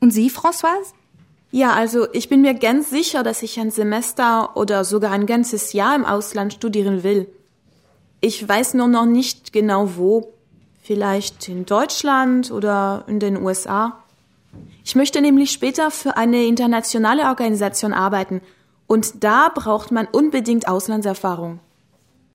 Und Sie, Françoise? Ja, also ich bin mir ganz sicher, dass ich ein Semester oder sogar ein ganzes Jahr im Ausland studieren will. Ich weiß nur noch nicht genau wo. Vielleicht in Deutschland oder in den USA. Ich möchte nämlich später für eine internationale Organisation arbeiten und da braucht man unbedingt Auslandserfahrung.